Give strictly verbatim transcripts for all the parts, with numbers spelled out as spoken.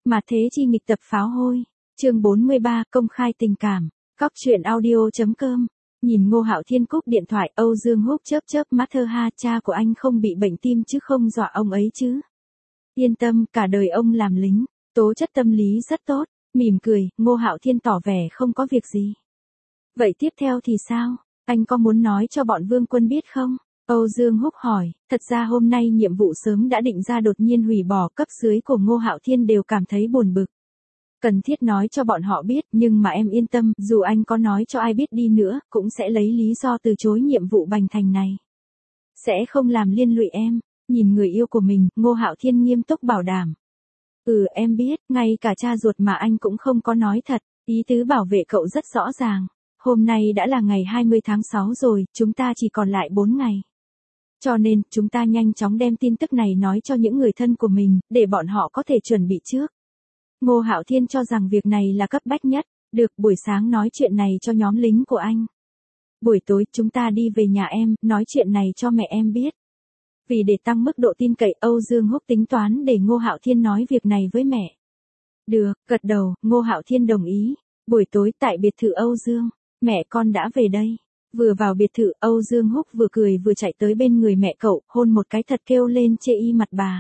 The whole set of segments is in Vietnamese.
Mà thế chi nghịch tập pháo hôi. Chương bốn mươi ba, công khai tình cảm. Cóc truyện audio.com. Nhìn Ngô Hạo Thiên cúp điện thoại, Âu Dương Húc chớp chớp mắt thơ ha, cha của anh không bị bệnh tim chứ không dọa ông ấy chứ. Yên tâm, cả đời ông làm lính, tố chất tâm lý rất tốt. Mỉm cười, Ngô Hạo Thiên tỏ vẻ không có việc gì. Vậy tiếp theo thì sao? Anh có muốn nói cho bọn Vương Quân biết không? Âu Dương Húc hỏi, thật ra hôm nay nhiệm vụ sớm đã định ra đột nhiên hủy bỏ, cấp dưới của Ngô Hạo Thiên đều cảm thấy buồn bực. Cần thiết nói cho bọn họ biết, nhưng mà em yên tâm, dù anh có nói cho ai biết đi nữa, cũng sẽ lấy lý do từ chối nhiệm vụ bành thành này. Sẽ không làm liên lụy em. Nhìn người yêu của mình, Ngô Hạo Thiên nghiêm túc bảo đảm. Ừ, em biết, ngay cả cha ruột mà anh cũng không có nói thật, ý tứ bảo vệ cậu rất rõ ràng. Hôm nay đã là ngày hai mươi tháng sáu rồi, chúng ta chỉ còn lại bốn ngày. Cho nên, chúng ta nhanh chóng đem tin tức này nói cho những người thân của mình, để bọn họ có thể chuẩn bị trước. Ngô Hạo Thiên cho rằng việc này là cấp bách nhất. Được, buổi sáng nói chuyện này cho nhóm lính của anh. Buổi tối, chúng ta đi về nhà em, nói chuyện này cho mẹ em biết. Vì để tăng mức độ tin cậy, Âu Dương Húc tính toán để Ngô Hạo Thiên nói việc này với mẹ. Được, gật đầu, Ngô Hạo Thiên đồng ý. Buổi tối tại biệt thự Âu Dương, mẹ con đã về đây. Vừa vào biệt thự, Âu Dương Húc vừa cười vừa chạy tới bên người mẹ cậu, hôn một cái thật kêu lên chê y mặt bà.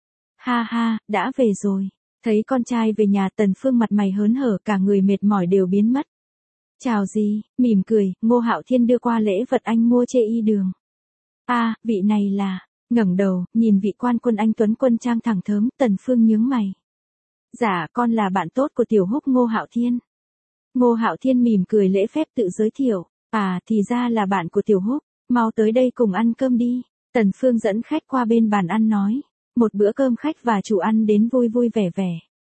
Ha ha, đã về rồi. Thấy con trai về nhà, Tần Phương mặt mày hớn hở, cả người mệt mỏi đều biến mất. Chào gì, mỉm cười, Ngô Hạo Thiên đưa qua lễ vật anh mua chê y đường. A, à, vị này là, ngẩng đầu, nhìn vị quan quân anh tuấn quân trang thẳng thớm, Tần Phương nhướng mày. Dạ, con là bạn tốt của tiểu Húc Ngô Hạo Thiên. Ngô Hạo Thiên mỉm cười lễ phép tự giới thiệu. À, thì ra là bạn của tiểu Húc, mau tới đây cùng ăn cơm đi. Tần Phương dẫn khách qua bên bàn ăn nói. Một bữa cơm khách và chủ ăn đến vui vui vẻ vẻ.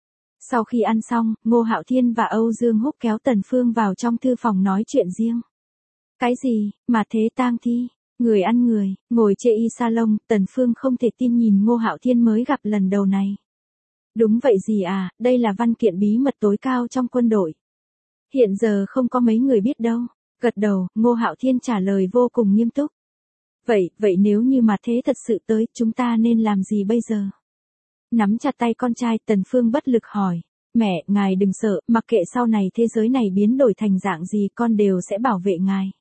Sau khi ăn xong, Ngô Hạo Thiên và Âu Dương Húc kéo Tần Phương vào trong thư phòng nói chuyện riêng. Cái gì, mà thế tang thi, người ăn người, ngồi chê y salon, Tần Phương không thể tin nhìn Ngô Hạo Thiên mới gặp lần đầu này. Đúng vậy gì à, đây là văn kiện bí mật tối cao trong quân đội. Hiện giờ không có mấy người biết đâu. Gật đầu, Ngô Hạo Thiên trả lời vô cùng nghiêm túc. Vậy, vậy nếu như mà thế thật sự tới, chúng ta nên làm gì bây giờ? Nắm chặt tay con trai, Tần Phương bất lực hỏi. Mẹ, ngài đừng sợ, mặc kệ sau này thế giới này biến đổi thành dạng gì, con đều sẽ bảo vệ ngài.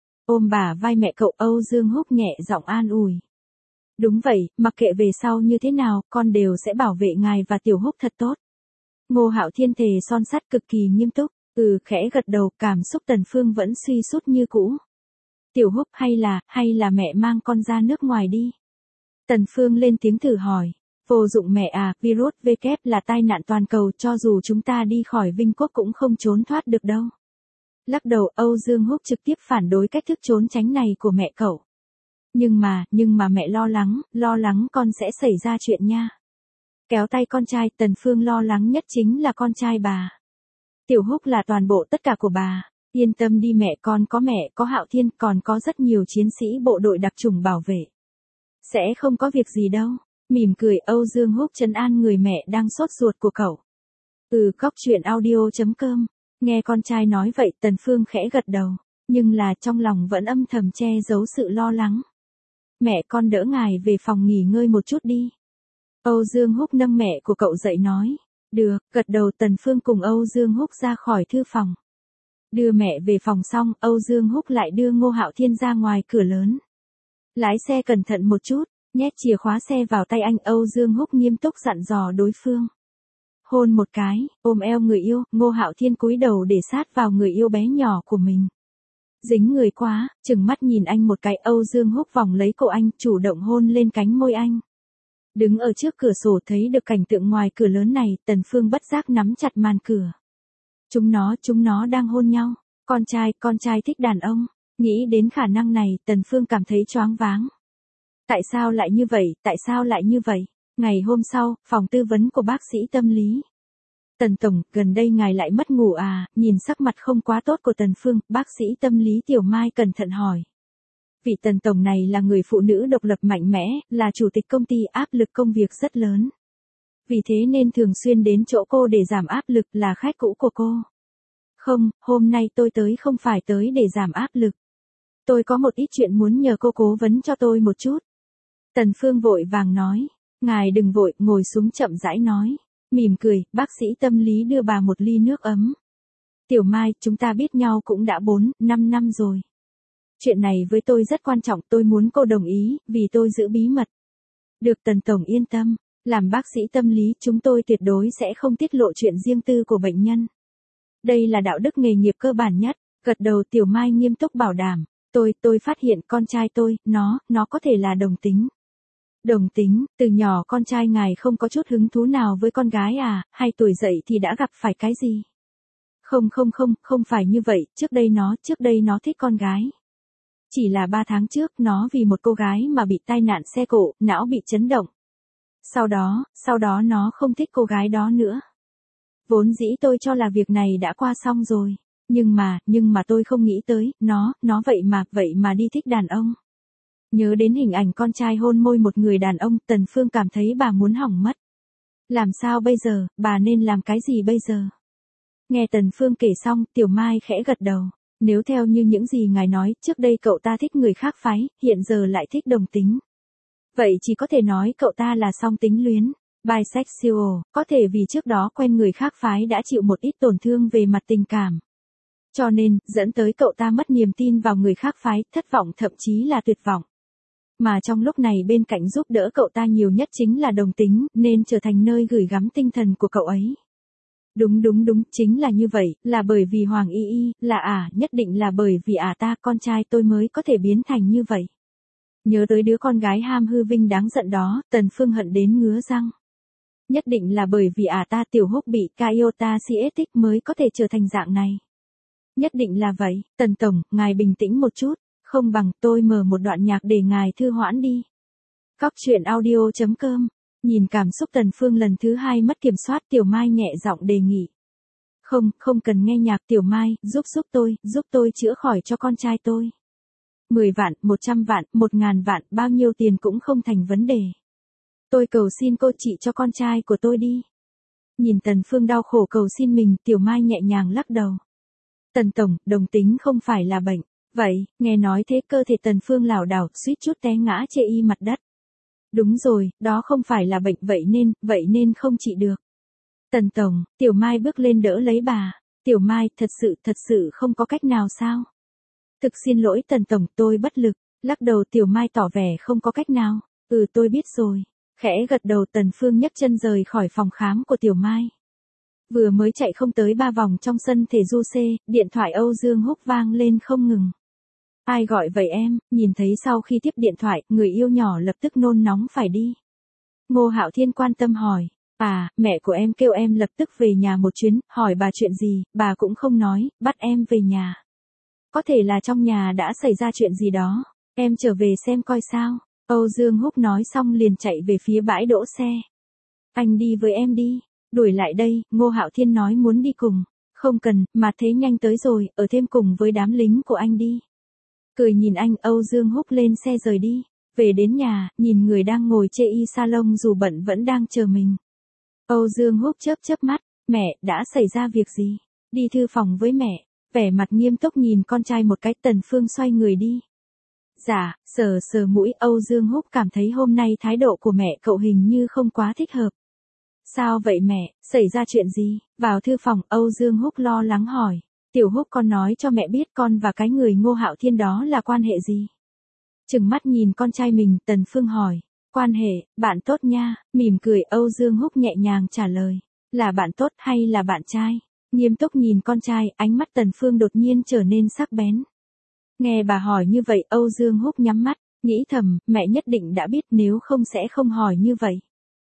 Ôm bả vai mẹ cậu, Âu Dương Húc nhẹ giọng an ủi. Đúng vậy, mặc kệ về sau như thế nào, con đều sẽ bảo vệ ngài và tiểu Húc thật tốt. Ngô Hạo Thiên thề son sắt cực kỳ nghiêm túc. Ừ, khẽ gật đầu, cảm xúc Tần Phương vẫn suy sút như cũ. Tiểu Húc, hay là, hay là mẹ mang con ra nước ngoài đi. Tần Phương lên tiếng thử hỏi. Vô dụng mẹ à, virus V kép là tai nạn toàn cầu, cho dù chúng ta đi khỏi Vinh Quốc cũng không trốn thoát được đâu. Lắc đầu, Âu Dương Húc trực tiếp phản đối cách thức trốn tránh này của mẹ cậu. Nhưng mà, nhưng mà mẹ lo lắng, lo lắng con sẽ xảy ra chuyện nha. Kéo tay con trai, Tần Phương lo lắng nhất chính là con trai bà. Tiểu Húc là toàn bộ tất cả của bà. Yên tâm đi mẹ, con có mẹ, có Hạo Thiên, còn có rất nhiều chiến sĩ bộ đội đặc chủng bảo vệ. Sẽ không có việc gì đâu. Mỉm cười, Âu Dương Húc trấn an người mẹ đang sốt ruột của cậu. Ừ, cóc truyện audio.com. Nghe con trai nói vậy, Tần Phương khẽ gật đầu. Nhưng là trong lòng vẫn âm thầm che giấu sự lo lắng. Mẹ, con đỡ ngài về phòng nghỉ ngơi một chút đi. Âu Dương Húc nâng mẹ của cậu dậy nói. Được, gật đầu, Tần Phương cùng Âu Dương Húc ra khỏi thư phòng. Đưa mẹ về phòng xong, Âu Dương Húc lại đưa Ngô Hạo Thiên ra ngoài cửa lớn. Lái xe cẩn thận một chút, nhét chìa khóa xe vào tay anh, Âu Dương Húc nghiêm túc dặn dò đối phương. Hôn một cái, ôm eo người yêu, Ngô Hạo Thiên cúi đầu để sát vào người yêu bé nhỏ của mình. Dính người quá, chừng mắt nhìn anh một cái, Âu Dương Húc vòng lấy cổ anh, chủ động hôn lên cánh môi anh. Đứng ở trước cửa sổ thấy được cảnh tượng ngoài cửa lớn này, Tần Phương bất giác nắm chặt màn cửa. Chúng nó, chúng nó đang hôn nhau. Con trai, con trai thích đàn ông. Nghĩ đến khả năng này, Tần Phương cảm thấy choáng váng. Tại sao lại như vậy, tại sao lại như vậy? Ngày hôm sau, phòng tư vấn của bác sĩ tâm lý. Tần Tổng, gần đây ngài lại mất ngủ à? Nhìn sắc mặt không quá tốt của Tần Phương, bác sĩ tâm lý Tiểu Mai cẩn thận hỏi. Vị Tần Tổng này là người phụ nữ độc lập mạnh mẽ, là chủ tịch công ty, áp lực công việc rất lớn. Vì thế nên thường xuyên đến chỗ cô để giảm áp lực, là khách cũ của cô. Không, hôm nay tôi tới không phải tới để giảm áp lực. Tôi có một ít chuyện muốn nhờ cô cố vấn cho tôi một chút. Tần Phương vội vàng nói. Ngài đừng vội, ngồi xuống chậm rãi nói. Mỉm cười, bác sĩ tâm lý đưa bà một ly nước ấm. Tiểu Mai, chúng ta biết nhau cũng đã bốn, năm năm rồi. Chuyện này với tôi rất quan trọng, tôi muốn cô đồng ý, vì tôi giữ bí mật. Được, Tần Tổng yên tâm, làm bác sĩ tâm lý chúng tôi tuyệt đối sẽ không tiết lộ chuyện riêng tư của bệnh nhân. Đây là đạo đức nghề nghiệp cơ bản nhất. Gật đầu, Tiểu Mai nghiêm túc bảo đảm. Tôi, tôi phát hiện con trai tôi, nó, nó có thể là đồng tính. Đồng tính, từ nhỏ con trai ngài không có chút hứng thú nào với con gái à, hay tuổi dậy thì đã gặp phải cái gì? Không không không, không phải như vậy, trước đây nó, trước đây nó thích con gái. Chỉ là ba tháng trước nó vì một cô gái mà bị tai nạn xe cộ, não bị chấn động. Sau đó, sau đó nó không thích cô gái đó nữa. Vốn dĩ tôi cho là việc này đã qua xong rồi. Nhưng mà, nhưng mà tôi không nghĩ tới, nó, nó vậy mà, vậy mà đi thích đàn ông. Nhớ đến hình ảnh con trai hôn môi một người đàn ông, Tần Phương cảm thấy bà muốn hỏng mất. Làm sao bây giờ, bà nên làm cái gì bây giờ? Nghe Tần Phương kể xong, Tiểu Mai khẽ gật đầu. Nếu theo như những gì ngài nói, trước đây cậu ta thích người khác phái, hiện giờ lại thích đồng tính. Vậy chỉ có thể nói cậu ta là song tính luyến, bisexual, có thể vì trước đó quen người khác phái đã chịu một ít tổn thương về mặt tình cảm. Cho nên, dẫn tới cậu ta mất niềm tin vào người khác phái, thất vọng thậm chí là tuyệt vọng. Mà trong lúc này bên cạnh giúp đỡ cậu ta nhiều nhất chính là đồng tính, nên trở thành nơi gửi gắm tinh thần của cậu ấy. Đúng đúng đúng, chính là như vậy, là bởi vì Hoàng Y Y, là à, nhất định là bởi vì à ta, con trai tôi mới có thể biến thành như vậy. Nhớ tới đứa con gái ham hư vinh đáng giận đó, Tần Phương hận đến ngứa răng. Nhất định là bởi vì à ta Tiểu Húc bị Iota Ciatic mới có thể trở thành dạng này. Nhất định là vậy, Tần Tổng, ngài bình tĩnh một chút, không bằng tôi mở một đoạn nhạc để ngài thư hoãn đi. Cóc truyện audio chấm com. Nhìn cảm xúc Tần Phương lần thứ hai mất kiểm soát, Tiểu Mai nhẹ giọng đề nghị. Không, không cần nghe nhạc, Tiểu Mai, giúp giúp tôi, giúp tôi chữa khỏi cho con trai tôi. Mười vạn, một trăm vạn, một ngàn vạn, bao nhiêu tiền cũng không thành vấn đề. Tôi cầu xin cô trị cho con trai của tôi đi. Nhìn Tần Phương đau khổ cầu xin mình, Tiểu Mai nhẹ nhàng lắc đầu. Tần Tổng, đồng tính không phải là bệnh. Vậy, nghe nói thế cơ thể Tần Phương lảo đảo, suýt chút té ngã chê y mặt đất. Đúng rồi, đó không phải là bệnh, vậy nên, vậy nên không trị được. Tần Tổng, Tiểu Mai bước lên đỡ lấy bà. Tiểu Mai, thật sự, thật sự không có cách nào sao? Thực xin lỗi Tần Tổng, tôi bất lực. Lắc đầu, Tiểu Mai tỏ vẻ không có cách nào. Ừ, tôi biết rồi. Khẽ gật đầu, Tần Phương nhấc chân rời khỏi phòng khám của Tiểu Mai. Vừa mới chạy không tới ba vòng trong sân thể du C, điện thoại Âu Dương Húc vang lên không ngừng. Ai gọi vậy em? Nhìn thấy sau khi tiếp điện thoại, người yêu nhỏ lập tức nôn nóng phải đi. Ngô Hạo Thiên quan tâm hỏi. À, mẹ của em kêu em lập tức về nhà một chuyến, hỏi bà chuyện gì, bà cũng không nói, bắt em về nhà. Có thể là trong nhà đã xảy ra chuyện gì đó, em trở về xem coi sao. Âu Dương Húc nói xong liền chạy về phía bãi đỗ xe. Anh đi với em đi. Đuổi lại đây, Ngô Hạo Thiên nói muốn đi cùng. Không cần, mà thế nhanh tới rồi, ở thêm cùng với đám lính của anh đi. Cười nhìn anh, Âu Dương Húc lên xe rời đi. Về đến nhà, nhìn người đang ngồi chê y salon dù bận vẫn đang chờ mình. Âu Dương Húc chớp chớp mắt, mẹ, đã xảy ra việc gì? Đi thư phòng với mẹ. Vẻ mặt nghiêm túc nhìn con trai một cái, Tần Phương xoay người đi. Dạ, sờ sờ mũi, Âu Dương Húc cảm thấy hôm nay thái độ của mẹ cậu hình như không quá thích hợp. Sao vậy mẹ, xảy ra chuyện gì? Vào thư phòng, Âu Dương Húc lo lắng hỏi. Tiểu Húc, con nói cho mẹ biết con và cái người Ngô Hạo Thiên đó là quan hệ gì? Trừng mắt nhìn con trai mình, Tần Phương hỏi. Quan hệ, bạn tốt nha, mỉm cười, Âu Dương Húc nhẹ nhàng trả lời. Là bạn tốt hay là bạn trai? Nghiêm túc nhìn con trai, ánh mắt Tần Phương đột nhiên trở nên sắc bén. Nghe bà hỏi như vậy, Âu Dương Húc nhắm mắt, nghĩ thầm, mẹ nhất định đã biết, nếu không sẽ không hỏi như vậy.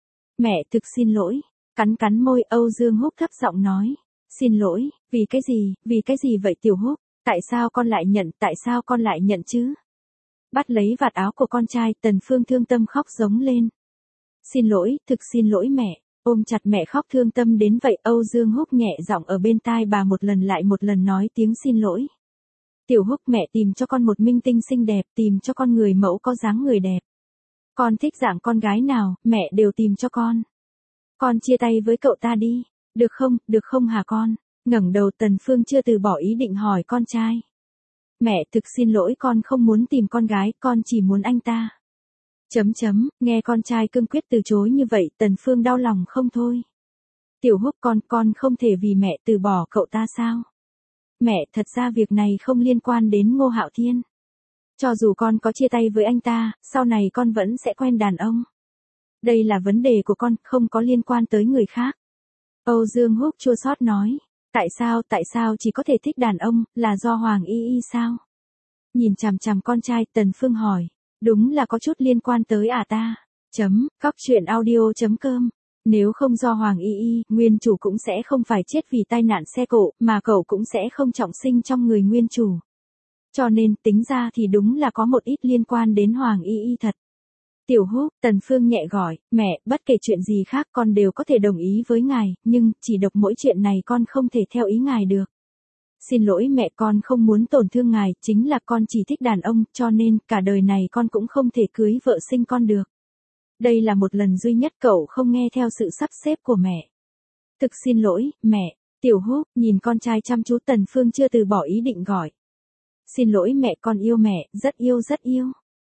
Mẹ, thực xin lỗi. Cắn cắn môi, Âu Dương Húc thấp giọng nói. Xin lỗi, vì cái gì, vì cái gì vậy Tiểu Húc? Tại sao con lại nhận, tại sao con lại nhận chứ? Bắt lấy vạt áo của con trai, Tần Phương thương tâm khóc giống lên. Xin lỗi, thực xin lỗi mẹ. Ôm chặt mẹ khóc thương tâm đến vậy, Âu Dương Húc nhẹ giọng ở bên tai bà một lần lại một lần nói tiếng xin lỗi. Tiểu Húc, mẹ tìm cho con một minh tinh xinh đẹp, tìm cho con người mẫu có dáng người đẹp. Con thích dạng con gái nào, mẹ đều tìm cho con. Con chia tay với cậu ta đi, được không, được không hả con? Ngẩng đầu, Tần Phương chưa từ bỏ ý định hỏi con trai. Mẹ, thực xin lỗi, con không muốn tìm con gái, con chỉ muốn anh ta. Chấm chấm, nghe con trai cương quyết từ chối như vậy, Tần Phương đau lòng không thôi. Tiểu Húc con, con không thể vì mẹ từ bỏ cậu ta sao? Mẹ, thật ra việc này không liên quan đến Ngô Hạo Thiên. Cho dù con có chia tay với anh ta, sau này con vẫn sẽ quen đàn ông. Đây là vấn đề của con, không có liên quan tới người khác. Âu Dương Húc chua xót nói. Tại sao, tại sao chỉ có thể thích đàn ông, là do Hoàng Y Y sao? Nhìn chằm chằm con trai, Tần Phương hỏi. Đúng là có chút liên quan tới à ta. Chấm, cóc truyện audio chấm com. Nếu không do Hoàng Y Y, nguyên chủ cũng sẽ không phải chết vì tai nạn xe cộ, mà cậu cũng sẽ không trọng sinh trong người nguyên chủ. Cho nên, tính ra thì đúng là có một ít liên quan đến Hoàng Y Y thật. Tiểu Húc, Tần Phương nhẹ gọi, mẹ, bất kể chuyện gì khác con đều có thể đồng ý với ngài, nhưng, chỉ độc mỗi chuyện này con không thể theo ý ngài được. Xin lỗi mẹ, con không muốn tổn thương ngài, chính là con chỉ thích đàn ông, cho nên, cả đời này con cũng không thể cưới vợ sinh con được. Đây là một lần duy nhất cậu không nghe theo sự sắp xếp của mẹ. Thực xin lỗi, mẹ. Tiểu Húc, nhìn con trai chăm chú, Tần Phương chưa từ bỏ ý định gọi. Xin lỗi mẹ, con yêu mẹ, rất yêu rất yêu.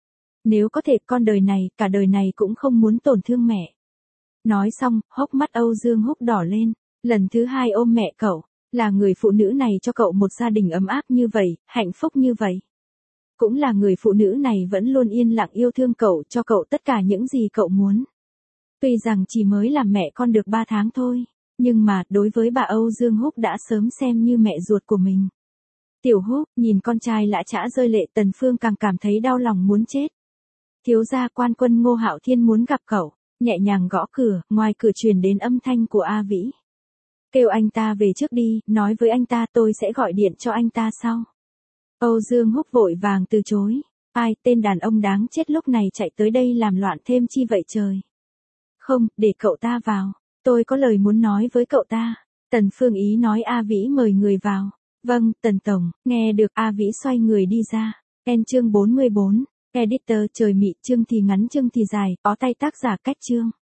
Nếu có thể, con đời này, cả đời này cũng không muốn tổn thương mẹ. Nói xong, hốc mắt Âu Dương Húc đỏ lên, lần thứ hai ôm mẹ cậu, là người phụ nữ này cho cậu một gia đình ấm áp như vậy, hạnh phúc như vậy. Cũng là người phụ nữ này vẫn luôn yên lặng yêu thương cậu, cho cậu tất cả những gì cậu muốn. Tuy rằng chỉ mới làm mẹ con được ba tháng thôi, nhưng mà, đối với bà Âu Dương Húc đã sớm xem như mẹ ruột của mình. Tiểu Húc, nhìn con trai lã chã rơi lệ, Tần Phương càng cảm thấy đau lòng muốn chết. Thiếu gia quan quân Ngô Hạo Thiên muốn gặp cậu, nhẹ nhàng gõ cửa, ngoài cửa truyền đến âm thanh của A Vĩ. Kêu anh ta về trước đi, nói với anh ta tôi sẽ gọi điện cho anh ta sau. Âu Dương Húc vội vàng từ chối. Ai, tên đàn ông đáng chết lúc này chạy tới đây làm loạn thêm chi vậy trời. Không, để cậu ta vào. Tôi có lời muốn nói với cậu ta. Tần Phương ý nói A Vĩ mời người vào. Vâng, Tần Tổng, nghe được. A Vĩ xoay người đi ra. En chương bốn mươi bốn. Editor trời mị, chương thì ngắn chương thì dài, có tay tác giả cách chương.